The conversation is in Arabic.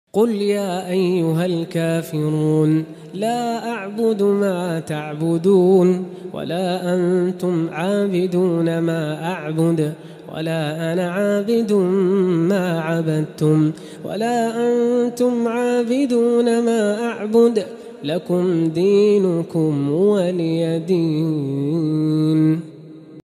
قل يا أيها الكافرون لا أعبد ما تعبدون ولا أنتم عابدون ما أعبد ولا أنا عابد ما عبدتم ولا أنتم عابدون ما أعبد لكم دينكم ولي دين.